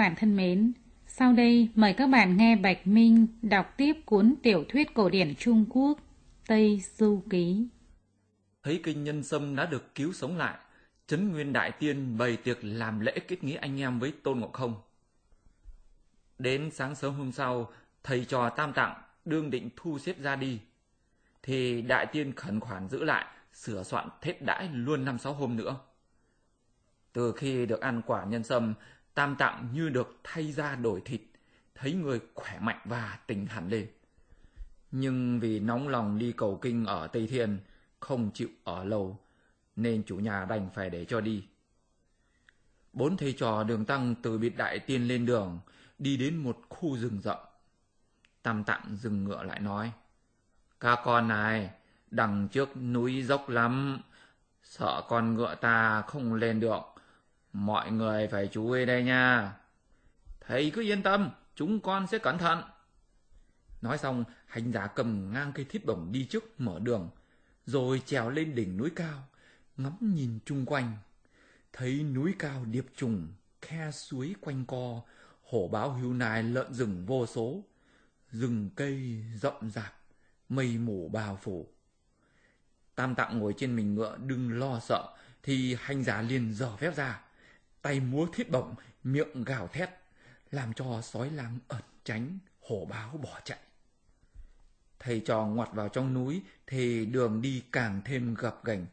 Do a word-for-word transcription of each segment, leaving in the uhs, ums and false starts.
bạn thân mến, sau đây mời các bạn nghe Bạch Minh đọc tiếp cuốn tiểu thuyết cổ điển Trung Quốc Tây Du Ký. Thấy kinh Nhân Sâm đã được cứu sống lại, Trấn Nguyên Đại Tiên bày tiệc làm lễ kết nghĩa anh em với Tôn Ngộ Không. Đến sáng sớm hôm sau, thầy trò Tam Tạng đương định thu xếp ra đi, thì Đại Tiên khẩn khoản giữ lại, sửa soạn thết đãi luôn năm sáu hôm nữa. Từ khi được ăn quả nhân sâm, Tam Tạng như được thay da đổi thịt, thấy người khỏe mạnh và tỉnh hẳn lên. Nhưng vì nóng lòng đi cầu kinh ở Tây Thiên, không chịu ở lâu, nên chủ nhà đành phải để cho đi. Bốn thầy trò Đường Tăng từ biệt Đại Tiên lên đường, đi đến một khu rừng rậm. Tam Tạng dừng ngựa lại nói: "Các con này, đằng trước núi dốc lắm, sợ con ngựa ta không lên được. Mọi người phải chú ý đây nha. Thầy cứ yên tâm, chúng con sẽ cẩn thận." Nói xong, hành giả cầm ngang cây thiết bổng đi trước mở đường, rồi trèo lên đỉnh núi cao, ngắm nhìn chung quanh. Thấy núi cao điệp trùng, khe suối quanh co, hổ báo hươu nai lợn rừng vô số, rừng cây rậm rạp, mây mù bao phủ. Tam Tạng ngồi trên mình ngựa đừng lo sợ, thì hành giả liền giở phép ra, tay múa thiết bổng, miệng gào thét, làm cho sói lang ẩn tránh, hổ báo bỏ chạy. Thầy trò ngoặt vào trong núi thì đường đi càng thêm gập ghềnh.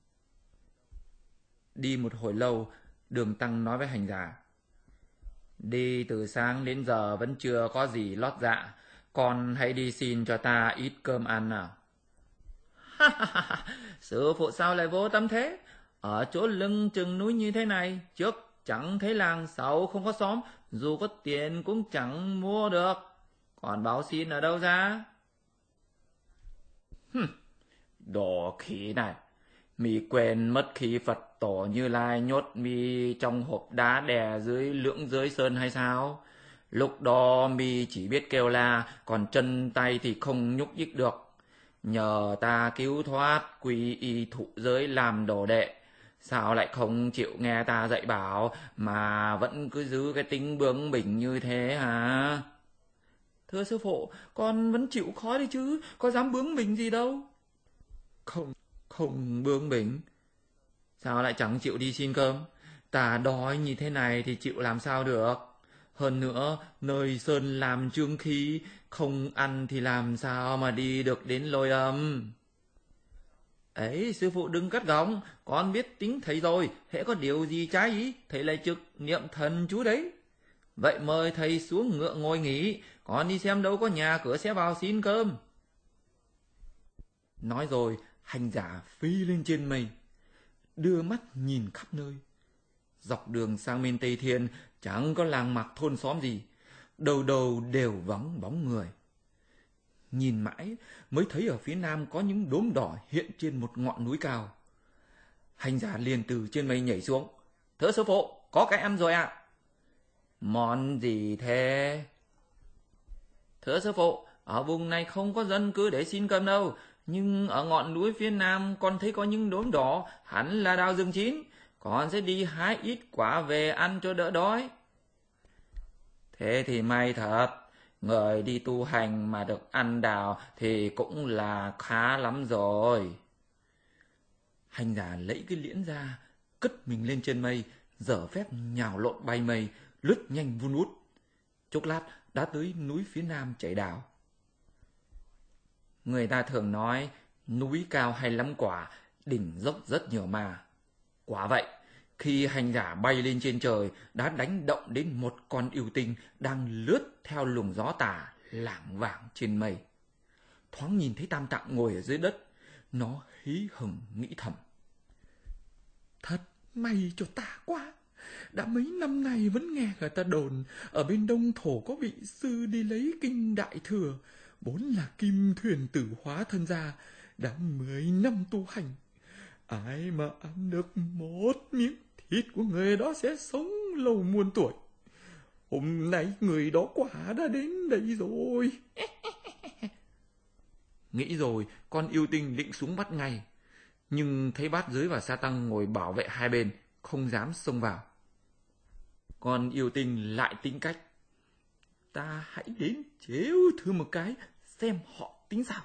Đi một hồi lâu, Đường Tăng nói với hành giả: "Đi từ sáng đến giờ vẫn chưa có gì lót dạ, con hãy đi xin cho ta ít cơm ăn nào." "Sư phụ sao lại vô tâm thế? Ở chỗ lưng chừng núi như thế này, trước chẳng thấy làng, sau không có xóm, dù có tiền cũng chẳng mua được. Còn báo xin ở đâu ra?" "Hừm, đồ khỉ này, mi quên mất khi Phật tổ Như Lai nhốt mi trong hộp đá đè dưới lưỡng giới sơn hay sao? Lúc đó mi chỉ biết kêu la, còn chân tay thì không nhúc nhích được. Nhờ ta cứu thoát, quy y thụ giới làm đồ đệ, sao lại không chịu nghe ta dạy bảo mà vẫn cứ giữ cái tính bướng bỉnh như thế hả?" "Thưa sư phụ, con vẫn chịu khó đi chứ, có dám bướng bỉnh gì đâu." Không, không bướng bỉnh. Sao lại chẳng chịu đi xin cơm? Ta đói như thế này thì chịu làm sao được? Hơn nữa, nơi sơn làm trương khí, không ăn thì làm sao mà đi được đến Lôi Âm? Ấy, sư phụ đừng cắt gỏng, con biết tính thầy rồi, hễ có điều gì trái ý, thầy lại trực niệm thần chú đấy. Vậy mời thầy xuống ngựa ngồi nghỉ, con đi xem đâu có nhà cửa sẽ vào xin cơm. Nói rồi, hành giả phi lên trên mây, đưa mắt nhìn khắp nơi. Dọc đường sang bên Tây Thiên chẳng có làng mạc thôn xóm gì, đầu đầu đều vắng bóng người. Nhìn mãi mới thấy ở phía nam có những đốm đỏ hiện trên một ngọn núi cao. Hành giả liền từ trên mây nhảy xuống: "Thưa sư phụ, có cái ăn rồi ạ." À. "Món gì thế?" "Thưa sư phụ, ở vùng này không có dân cư để xin cơm đâu, nhưng ở ngọn núi phía nam con thấy có những đốm đỏ, hẳn là đào rừng chín. Con sẽ đi hái ít quả về ăn cho đỡ đói." "Thế thì may thật, người đi tu hành mà được ăn đào thì cũng là khá lắm rồi." Hành giả lấy cái liễn ra, cất mình lên trên mây, dở phép nhào lộn bay mây, lướt nhanh vun út. Chốc lát đã tới núi phía nam chảy đào. Người ta thường nói núi cao hay lắm quả, đỉnh dốc rất nhiều mà. Quả vậy, khi hành giả bay lên trên trời đã đánh động đến một con yêu tinh đang lướt theo luồng gió tà lảng vảng trên mây. Thoáng nhìn thấy Tam Tạng ngồi ở dưới đất, nó hí hửng nghĩ thầm: "Thật may cho ta quá, đã mấy năm nay vẫn nghe người ta đồn ở bên Đông Thổ có vị sư đi lấy kinh Đại Thừa, vốn là kim thuyền tử hóa thân ra, đã mười năm tu hành. Ai mà ăn được một miếng thịt của người đó sẽ sống lâu muôn tuổi. Hôm nay người đó quả đã đến đây rồi." Nghĩ rồi, con yêu tinh định xuống bắt ngay, nhưng thấy Bát Giới và Sa Tăng ngồi bảo vệ hai bên, không dám xông vào. Còn yêu tinh lại tính cách. Ta hãy đến trếu thử một cái, xem họ tính sao.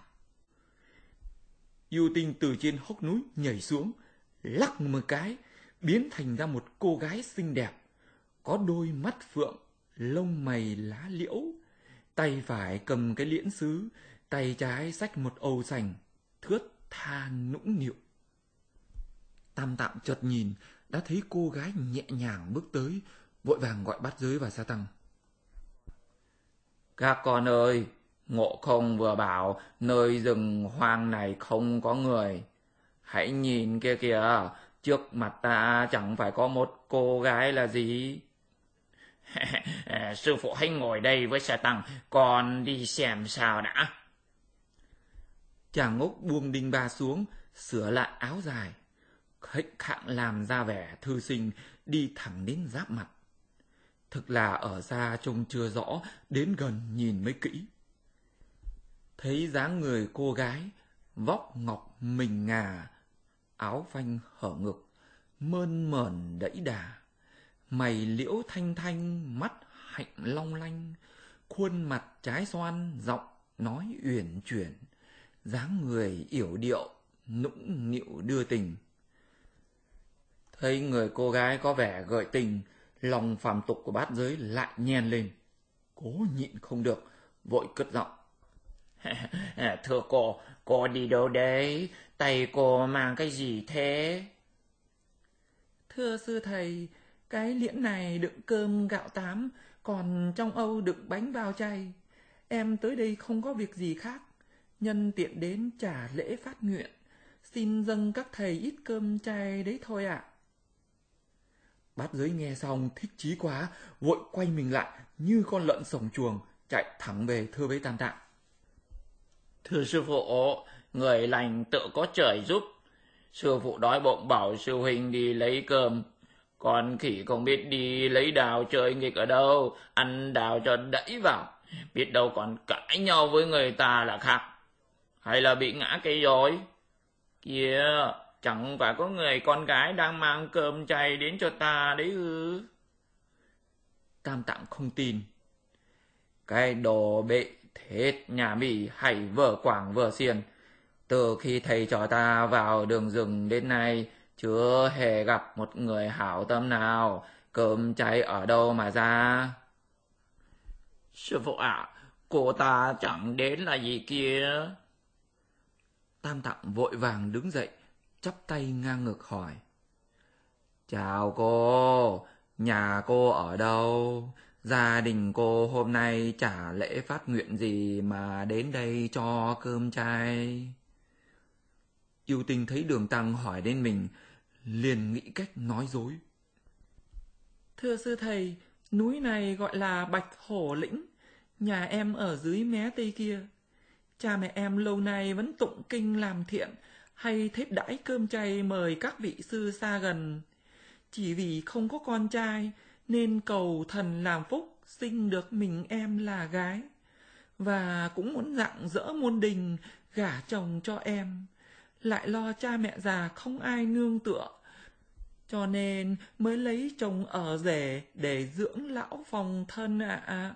Yêu tinh từ trên hốc núi nhảy xuống, lắc một cái, biến thành ra một cô gái xinh đẹp, có đôi mắt phượng, lông mày lá liễu, tay phải cầm cái liễn sứ, tay trái xách một âu sành, thướt tha nũng nịu. Tam Tạng chợt nhìn, đã thấy cô gái nhẹ nhàng bước tới, vội vàng gọi Bát Giới và Sa Tăng. Các con ơi, Ngộ Không vừa bảo nơi rừng hoang này không có người. Hãy nhìn kia kìa, trước mặt ta chẳng phải có một cô gái là gì. Sư phụ hãy ngồi đây với Sa Tăng, con đi xem sao đã. Chàng Ngốc buông đinh ba xuống, sửa lại áo dài, khệnh khạng làm ra vẻ thư sinh, đi thẳng đến giáp mặt. Thực là ở xa trông chưa rõ, đến gần nhìn mới kỹ. Thấy dáng người cô gái, vóc ngọc mình ngà, áo phanh hở ngực, mơn mởn đẫy đà, mày liễu thanh thanh, mắt hạnh long lanh, khuôn mặt trái xoan, giọng nói uyển chuyển, dáng người yểu điệu, nũng nịu đưa tình. Thấy người cô gái có vẻ gợi tình, lòng phàm tục của Bát Giới lại nhen lên. Cố nhịn không được, vội cất giọng. Thưa cô, cô đi đâu đấy? Tay cô mang cái gì thế? Thưa sư thầy, cái liễn này đựng cơm gạo tám, còn trong âu đựng bánh bao chay. Em tới đây không có việc gì khác, nhân tiện đến trả lễ phát nguyện, xin dâng các thầy ít cơm chay đấy thôi ạ. À. Bát Giới nghe xong thích chí quá, vội quay mình lại như con lợn sổng chuồng, chạy thẳng về thưa với Tam Tạng. Thưa sư phụ, người lành tự có trời giúp. Sư phụ đói bụng bảo sư huynh đi lấy cơm, còn khỉ không biết đi lấy đào chơi nghịch ở đâu, ăn đào cho đẫy vào, biết đâu còn cãi nhau với người ta là khác. Hay là bị ngã cây rồi? Kìa, chẳng phải có người con gái đang mang cơm chay đến cho ta đấy ư? Tam Tạng không tin. Cái đồ bệ thế nhà Mỹ hay vở quảng vở xiên, từ khi thầy trò ta vào đường rừng đến nay, chưa hề gặp một người hảo tâm nào, cơm chay ở đâu mà ra. Sư phụ ạ, à, cô ta chẳng đến là gì kia? Tam Tạng vội vàng đứng dậy, chắp tay ngang ngực hỏi. Chào cô, nhà cô ở đâu? Gia đình cô hôm nay trả lễ phát nguyện gì mà đến đây cho cơm chay? Yêu Tinh thấy Đường Tăng hỏi đến mình, liền nghĩ cách nói dối. Thưa sư thầy, núi này gọi là Bạch Hổ Lĩnh, nhà em ở dưới mé tây kia. Cha mẹ em lâu nay vẫn tụng kinh làm thiện, hay thết đãi cơm chay mời các vị sư xa gần. Chỉ vì không có con trai, nên cầu thần làm phúc sinh được mình em là gái. Và cũng muốn rạng rỡ muôn đình gả chồng cho em. Lại lo cha mẹ già không ai nương tựa, cho nên mới lấy chồng ở rể để dưỡng lão phòng thân ạ. À.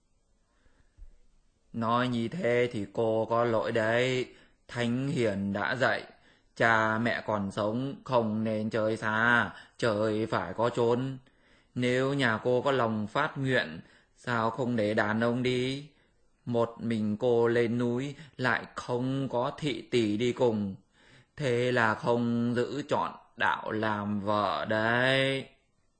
Nói như thế thì cô có lỗi đấy. Thánh hiền đã dạy, cha mẹ còn sống không nên chơi xa, chơi phải có chốn. Nếu nhà cô có lòng phát nguyện, sao không để đàn ông đi? Một mình cô lên núi lại không có thị tỷ đi cùng, thế là không giữ chọn đạo làm vợ đấy.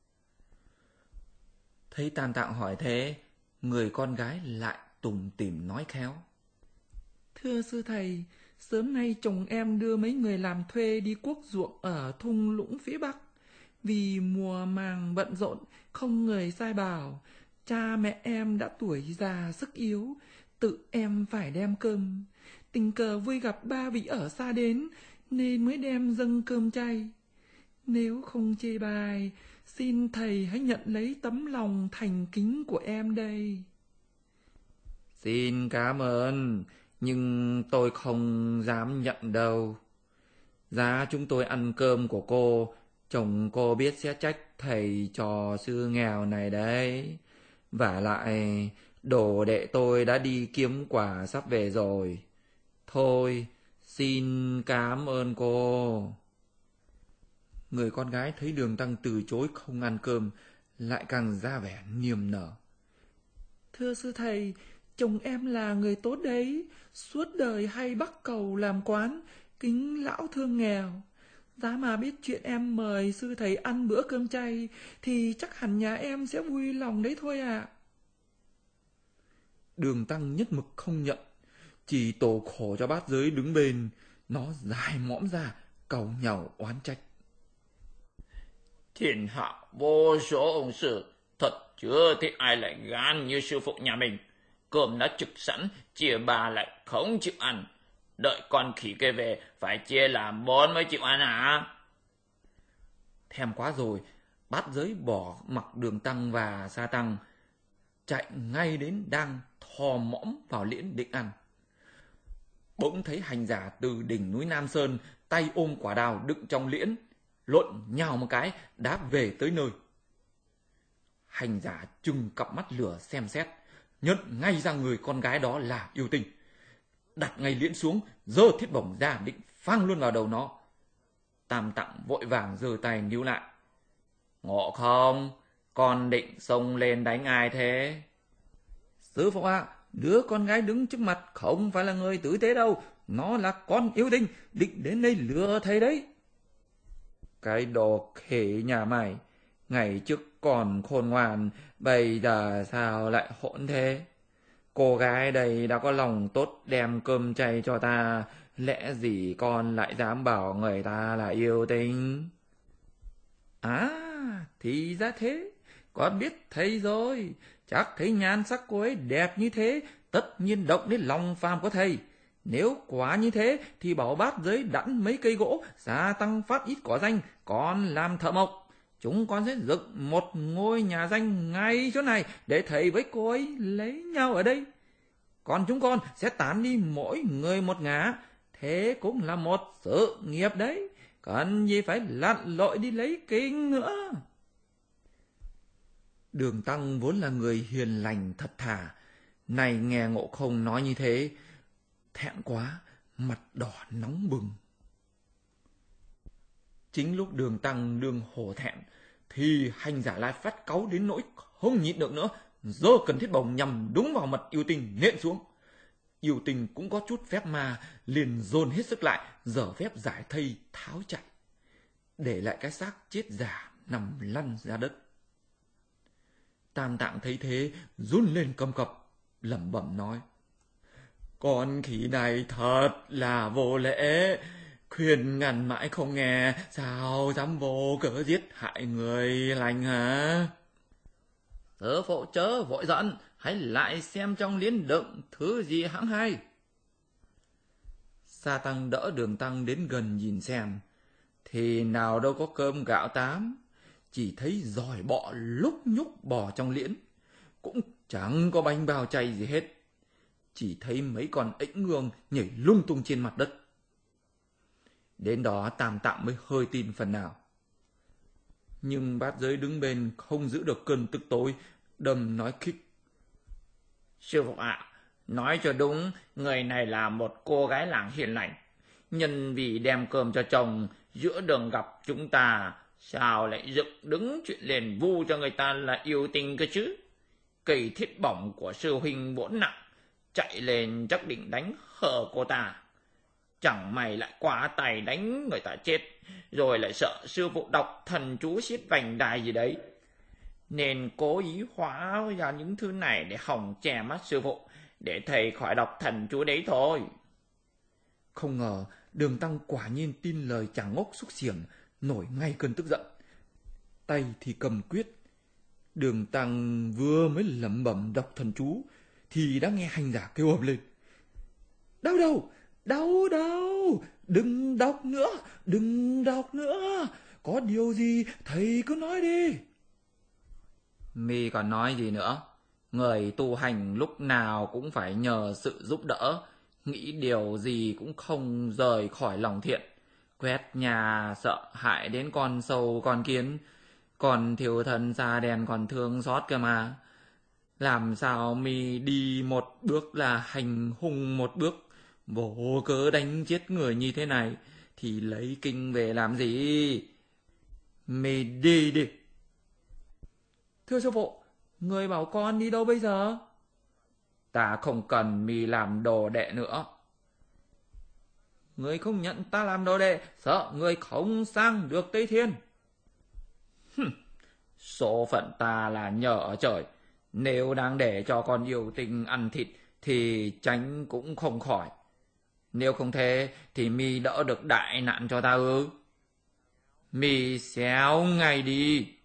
Thấy Tam Tạng hỏi thế, người con gái lại tủm tỉm nói khéo. Thưa sư thầy, sớm nay chồng em đưa mấy người làm thuê đi cuốc ruộng ở thung lũng phía Bắc. Vì mùa màng bận rộn, không người sai bảo, cha mẹ em đã tuổi già sức yếu, tự em phải đem cơm. Tình cờ vui gặp ba vị ở xa đến, nên mới đem dâng cơm chay. Nếu không chê bai, xin thầy hãy nhận lấy tấm lòng thành kính của em đây. Xin cảm ơn, nhưng tôi không dám nhận đâu. Giá chúng tôi ăn cơm của cô Chồng cô biết sẽ trách thầy trò sư nghèo này đấy. Vả lại, đồ đệ tôi đã đi kiếm quả sắp về rồi. Thôi, xin cảm ơn cô. Người con gái thấy Đường Tăng từ chối không ăn cơm, lại càng ra vẻ niềm nở. Thưa sư thầy, chồng em là người tốt đấy, suốt đời hay bắc cầu làm quán, kính lão thương nghèo. Giá mà biết chuyện em mời sư thầy ăn bữa cơm chay, thì chắc hẳn nhà em sẽ vui lòng đấy thôi ạ. Đường Tăng nhất mực không nhận, chỉ tổ khổ cho bát giới đứng bên, nó dài mõm ra, cầu nhàu oán trách. Thiên hạ vô số ông sư, thật chưa thấy ai lại gan như sư phụ nhà mình. Cơm đã trực sẵn, chia ba lại không chịu ăn. Đợi con khỉ kia về, phải chia làm bốn mới chịu ăn à? Thèm quá rồi, bát giới bỏ mặc Đường Tăng và Sa Tăng, chạy ngay đến đang thò mõm vào liễn định ăn. Bỗng thấy hành giả từ đỉnh núi Nam Sơn, tay ôm quả đào đựng trong liễn, lộn nhào một cái đáp về tới nơi. Hành giả trừng cặp mắt lửa xem xét, nhận ngay ra người con gái đó là yêu tinh, đặt ngay liễn xuống, giơ thiết bổng ra định phang luôn vào đầu nó. Tam Tạng vội vàng giơ tay níu lại. Ngộ không, con định xông lên đánh ai thế? Sư phụ ạ, à, đứa con gái đứng trước mặt không phải là người tử tế đâu, nó là con yêu tinh, định đến đây lừa thầy đấy. Cái đồ khỉ nhà mày, ngày trước còn khôn ngoan, bây giờ sao lại hỗn thế? Cô gái đây đã có lòng tốt đem cơm chay cho ta, lẽ gì con lại dám bảo người ta là yêu tinh? À, thì ra thế, con biết thầy rồi, chắc thấy nhan sắc cô ấy đẹp như thế, tất nhiên động đến lòng phàm của thầy. Nếu quả như thế thì bảo bát giới đẵn mấy cây gỗ, gia tăng phát ít cỏ danh, con làm thợ mộc. Chúng con sẽ dựng một ngôi nhà danh ngay chỗ này để thầy với cô ấy lấy nhau ở đây. Còn chúng con sẽ tán đi mỗi người một ngả, thế cũng là một sự nghiệp đấy, cần gì phải lặn lội đi lấy kinh nữa. Đường Tăng vốn là người hiền lành thật thà, này nghe Ngộ Không nói như thế, thẹn quá, mặt đỏ nóng bừng. Chính lúc Đường Tăng đương hổ thẹn, thì hành giả lại phát cáu đến nỗi không nhịn được nữa, giơ cần thiết bổng nhằm đúng vào mặt yêu tinh nện xuống. Yêu tinh cũng có chút phép ma, liền dồn hết sức lại, dở phép giải thây tháo chạy, để lại cái xác chết giả nằm lăn ra đất. Tam Tạng thấy thế, run lên cầm cập, lẩm bẩm nói: Con khỉ này thật là vô lễ, khuyên ngăn mãi không nghe, sao dám vô cớ giết hại người lành hả? Sư phụ chớ vội giận, hãy lại xem trong liễn đựng thứ gì hãng hay. Sa Tăng đỡ Đường Tăng đến gần nhìn xem, thì nào đâu có cơm gạo tám, chỉ thấy giòi bọ lúc nhúc bò trong liễn, cũng chẳng có bánh bao chay gì hết, chỉ thấy mấy con ếch ngương nhảy lung tung trên mặt đất. Đến đó Tam Tạng mới hơi tin phần nào. Nhưng bát giới đứng bên không giữ được cơn tức tối, đâm nói khích: Sư phụ ạ, à, nói cho đúng, người này là một cô gái làng hiền lành. Nhân vì đem cơm cho chồng, giữa đường gặp chúng ta, sao lại dựng đứng chuyện liền vu cho người ta là yêu tinh cơ chứ? Cây thiết bổng của sư huynh bổn nặng, chạy lên chắc định đánh hở cô ta. Chẳng may lại quá tay đánh người ta chết, rồi lại sợ sư phụ đọc thần chú xiết vành đai gì đấy, nên cố ý hóa ra những thứ này để hòng che mắt sư phụ, để thầy khỏi đọc thần chú đấy thôi. Không ngờ Đường Tăng quả nhiên tin lời chàng ngốc xúc xiểm, nổi ngay cơn tức giận, tay thì cầm quyết. Đường Tăng vừa mới lẩm bẩm đọc thần chú thì đã nghe hành giả kêu ầm lên: Đau đầu, đau đầu, đừng đọc nữa, đừng đọc nữa, có điều gì thầy cứ nói đi. Mi còn nói gì nữa? Người tu hành lúc nào cũng phải nhờ sự giúp đỡ, nghĩ điều gì cũng không rời khỏi lòng thiện. Quét nhà sợ hại đến con sâu con kiến, còn thiêu thân xa đèn còn thương xót cơ mà. Làm sao mi đi một bước là hành hung một bước, vô cớ đánh chết người như thế này thì lấy kinh về làm gì? Mi đi đi. Thưa sư phụ, người bảo con đi đâu bây giờ? Ta không cần mi làm đồ đệ nữa. Người không nhận ta làm đồ đệ, sợ người không sang được Tây Thiên. Hừm, số phận ta là nhờ ở trời. Nếu đang để cho con yêu tinh ăn thịt thì tránh cũng không khỏi. Nếu không thế thì mi đỡ được đại nạn cho ta ư? Mi xéo ngay đi.